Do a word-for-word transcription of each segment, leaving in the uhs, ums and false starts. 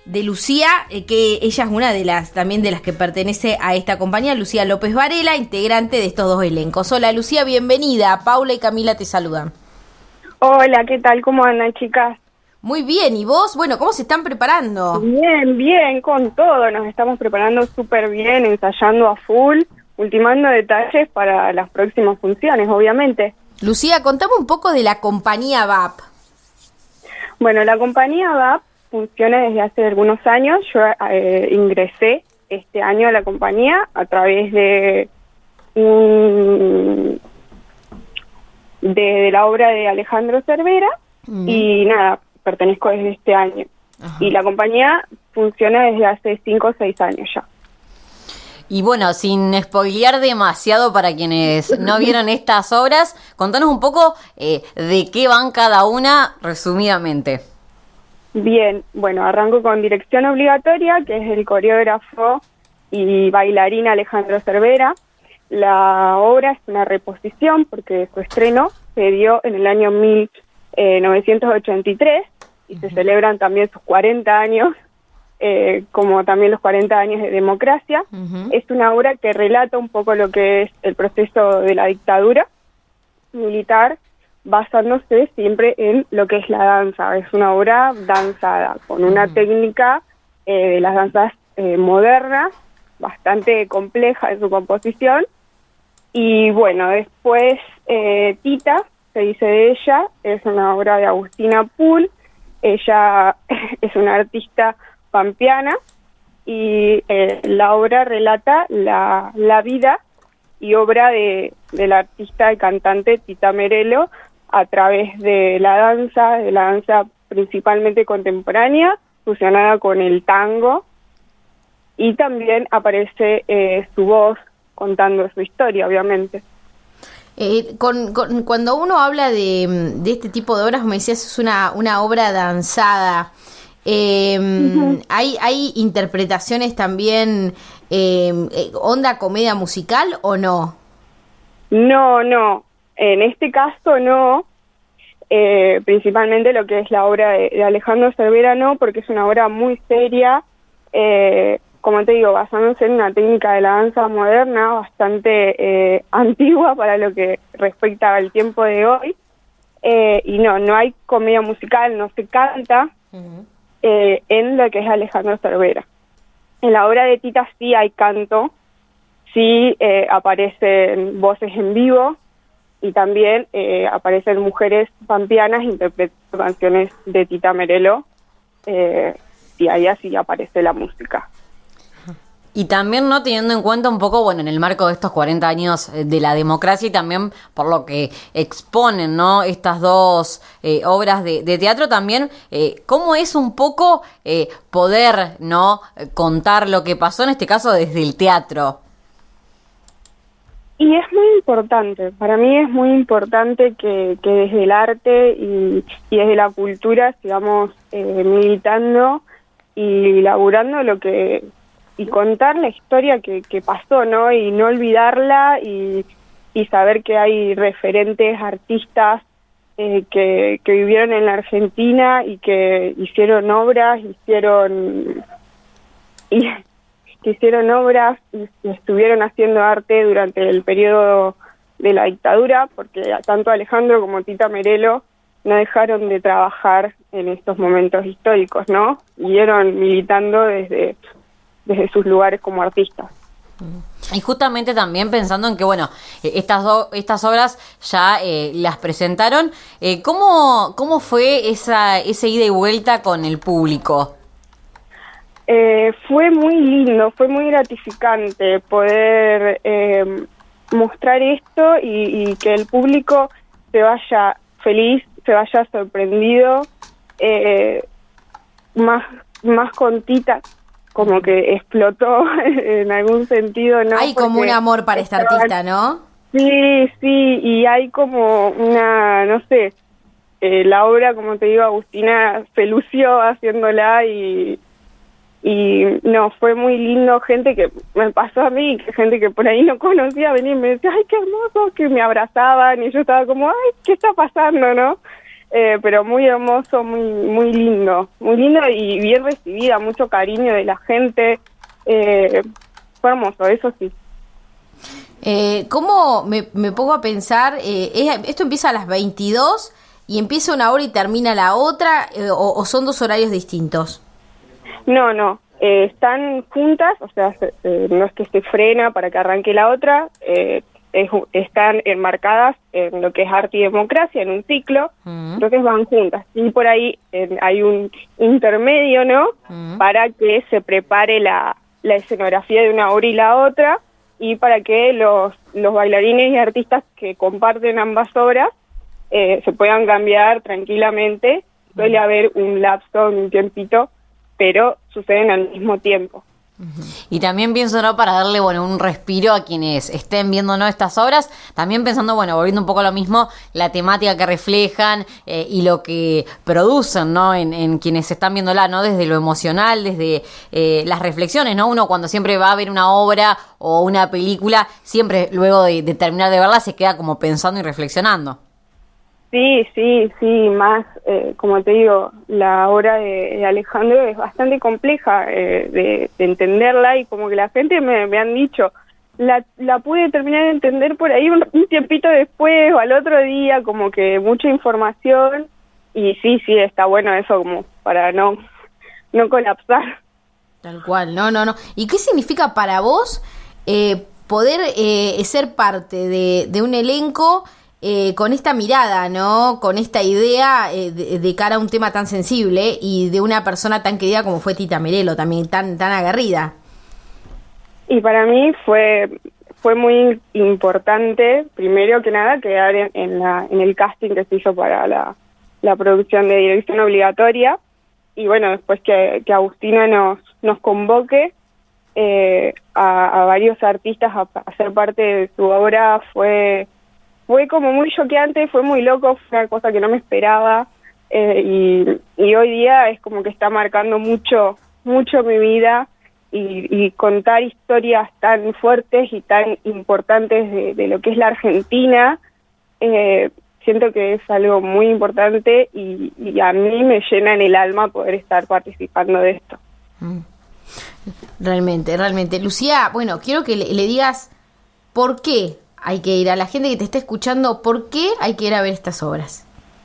de Lucía, eh, que ella es una de las también de las que pertenece a esta compañía, Lucía López Varela, integrante de estos dos elencos. Hola Lucía, bienvenida. Paula y Camila te saludan. Hola, ¿qué tal? ¿Cómo andan, chicas? Muy bien, ¿y vos? Bueno, ¿cómo se están preparando? Bien, bien, con todo. Nos estamos preparando súper bien, ensayando a full, ultimando detalles para las próximas funciones, obviamente. Lucía, contame un poco de la compañía V A P. Bueno, la compañía V A P funciona desde hace algunos años. Yo eh, ingresé este año a la compañía a través de, um, de, de la obra de Alejandro Cervera, mm. y nada, pertenezco desde este año. Ajá. Y la compañía funciona desde hace cinco o seis años ya. Y bueno, sin spoilear demasiado para quienes no vieron estas obras, contanos un poco eh, de qué van cada una resumidamente. Bien, bueno, arranco con Dirección Obligatoria, que es el coreógrafo y bailarín Alejandro Cervera. La obra es una reposición porque su estreno se dio en el año mil novecientos ochenta y tres y uh-huh. se celebran también sus cuarenta años. Eh, como también los cuarenta años de democracia. Uh-huh. Es una obra que relata un poco lo que es el proceso de la dictadura militar, basándose siempre en lo que es la danza. Es una obra danzada, con una uh-huh. técnica eh, de las danzas eh, modernas, bastante compleja en su composición. Y bueno, después eh, Tita, se dice de ella, es una obra de Agustina Pool. Ella es una artista pampeana y eh, la obra relata la, la vida y obra de, de la artista y cantante Tita Merello a través de la danza, de la danza principalmente contemporánea, fusionada con el tango, y también aparece eh, su voz contando su historia, obviamente. Eh, con, con, cuando uno habla de, de este tipo de obras, como decías, es una, una obra danzada. Eh, uh-huh. ¿hay, ¿Hay interpretaciones también eh, onda comedia musical o no? No, no. En este caso no. Eh, principalmente lo que es la obra de, de Alejandro Cervera no, porque es una obra muy seria, eh, como te digo, basándose en una técnica de la danza moderna bastante eh, antigua para lo que respecta al tiempo de hoy. Eh, y no, no hay comedia musical, no se canta. Uh-huh. Eh, en lo que es Alejandro Cervera. En la obra de Tita sí hay canto, sí eh, aparecen voces en vivo y también eh, aparecen mujeres pampeanas interpretando canciones de Tita Merello, eh, y ahí así aparece la música. Y también, ¿no?, teniendo en cuenta un poco, bueno, en el marco de estos cuarenta años de la democracia y también por lo que exponen, ¿no?, estas dos eh, obras de, de teatro también, eh, ¿cómo es un poco eh, poder, ¿no?, contar lo que pasó, en este caso, desde el teatro? Y es muy importante, para mí es muy importante que, que desde el arte y, y desde la cultura sigamos eh, militando y laburando lo que... y contar la historia que, que pasó, ¿no? Y no olvidarla y, y saber que hay referentes artistas eh, que, que vivieron en la Argentina y que hicieron obras, hicieron y que hicieron obras y, y estuvieron haciendo arte durante el periodo de la dictadura, porque tanto Alejandro como Tita Merello no dejaron de trabajar en estos momentos históricos, ¿no? Siguieron militando desde desde sus lugares como artistas. Y justamente también pensando en que, bueno, estas do, estas obras ya eh, las presentaron, eh, ¿cómo, cómo fue esa ese ida y vuelta con el público? Eh, fue muy lindo, fue muy gratificante poder eh, mostrar esto y, y que el público se vaya feliz, se vaya sorprendido, eh, más, más con Tita, como que explotó en algún sentido, ¿no? Hay como Porque un amor para esta artista, ¿no? Sí, sí, y hay como una, no sé, eh, la obra, como te digo, Agustina se lució haciéndola y, y no, fue muy lindo. Gente que me pasó a mí, que gente que por ahí no conocía venir y me decía, ay, qué hermoso, que me abrazaban y yo estaba como, ay, ¿qué está pasando, no? eh, pero muy hermoso, muy muy lindo, muy lindo y bien recibida, mucho cariño de la gente, eh, fue hermoso, eso sí. Eh, ¿Cómo me, me pongo a pensar? Eh, es- esto empieza a las veintidós y empieza una hora y termina la otra, eh, o, o son dos horarios distintos. No, no, eh, están juntas, o sea, se- se- no es que se frena para que arranque la otra, eh, es- están enmarcadas en lo que es arte y democracia, en un ciclo, Mm. entonces van juntas. Y por ahí eh, hay un intermedio, ¿no? Mm. Para que se prepare la, la escenografía de una obra y la otra, y para que los, los bailarines y artistas que comparten ambas obras eh, se puedan cambiar tranquilamente. Suele haber un lapso, un tiempito, pero suceden al mismo tiempo. Y también pienso, ¿no? Para darle, bueno, un respiro a quienes estén viendo, ¿no? Estas obras, también pensando, bueno, volviendo un poco a lo mismo, la temática que reflejan eh, y lo que producen, ¿no? En, en quienes están viéndola, ¿no? Desde lo emocional, desde eh, las reflexiones, ¿no? Uno cuando siempre va a ver una obra o una película, siempre luego de, de terminar de verla se queda como pensando y reflexionando. Sí, sí, sí, más, eh, como te digo, la obra de, de Alejandro es bastante compleja eh, de, de entenderla, y como que la gente me, me han dicho, la, la pude terminar de entender por ahí un, un tiempito después o al otro día, como que mucha información, y sí, sí, está bueno eso como para no, no colapsar. Tal cual, no, no, no. ¿Y qué significa para vos eh, poder eh, ser parte de, de un elenco eh, con esta mirada, ¿no? Con esta idea eh, de, de cara a un tema tan sensible y de una persona tan querida como fue Tita Merelo, también tan, tan aguerrida? Y para mí fue fue muy importante, primero que nada, quedar en, en, la, en el casting que se hizo para la, la producción de Dirección Obligatoria, y bueno, después que, que Agustina nos, nos convoque eh, a, a varios artistas a, a ser parte de su obra, fue, fue como muy choqueante, fue muy loco, fue una cosa que no me esperaba, eh, y, y hoy día es como que está marcando mucho, mucho mi vida. Y, y contar historias tan fuertes y tan importantes de, de lo que es la Argentina, eh, siento que es algo muy importante, y, y a mí me llena en el alma poder estar participando de esto. Mm. Realmente, realmente. Lucía, bueno, quiero que le, le digas por qué hay que ir, a la gente que te está escuchando, por qué hay que ir a ver estas obras.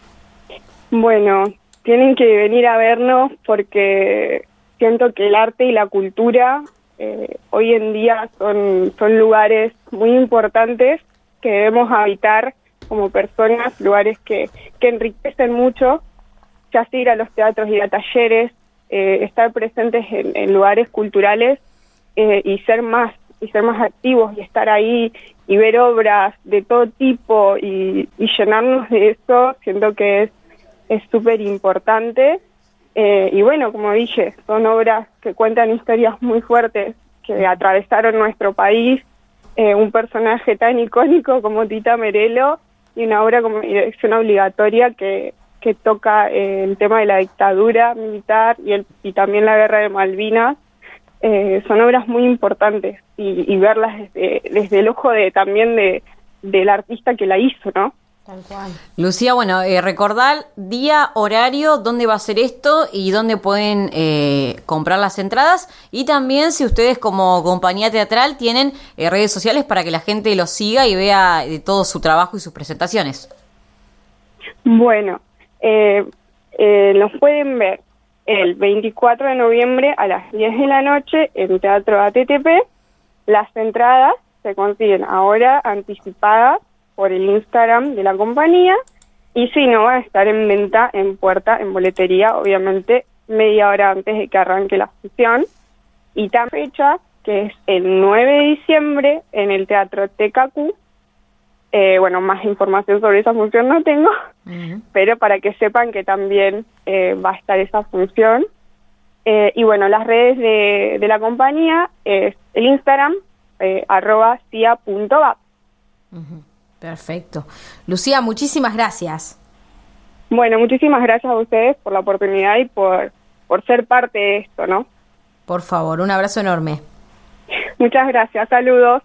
Bueno, tienen que venir a vernos porque siento que el arte y la cultura eh, hoy en día son, son lugares muy importantes que debemos habitar como personas, lugares que, que enriquecen mucho, ya sea ir a los teatros, ir a talleres, eh, estar presentes en, en lugares culturales eh, y ser más y ser más activos y estar ahí y ver obras de todo tipo y, y llenarnos de eso, siento que es es súper importante. Eh, y bueno, como dije, son obras que cuentan historias muy fuertes que atravesaron nuestro país, eh, un personaje tan icónico como Tita Merelo y una obra como Dirección Obligatoria que, que toca eh, el tema de la dictadura militar y, el, y también la guerra de Malvinas. Eh, son obras muy importantes y, y verlas desde, desde el ojo de también de del artista que la hizo, ¿no? Tal cual. Lucía, bueno, eh, recordar día, horario, dónde va a ser esto y dónde pueden eh, comprar las entradas, y también si ustedes como compañía teatral tienen eh, redes sociales para que la gente los siga y vea eh, todo su trabajo y sus presentaciones. Bueno, eh, eh, nos pueden ver el veinticuatro de noviembre a las diez de la noche en Teatro A T T P. Las entradas se consiguen ahora anticipadas por el Instagram de la compañía, y si no, van a estar en venta en puerta, en boletería, obviamente media hora antes de que arranque la función. Y tan fecha, que es el nueve de diciembre, en el Teatro T K Q. Eh, bueno, más información sobre esa función no tengo, uh-huh. pero para que sepan que también eh, va a estar esa función. Eh, y bueno, las redes de, de la compañía es el Instagram, eh, arroba cia punto va. Uh-huh. Perfecto. Lucía, muchísimas gracias. Bueno, muchísimas gracias a ustedes por la oportunidad y por, por ser parte de esto, ¿no? Por favor, un abrazo enorme. Muchas gracias, saludos.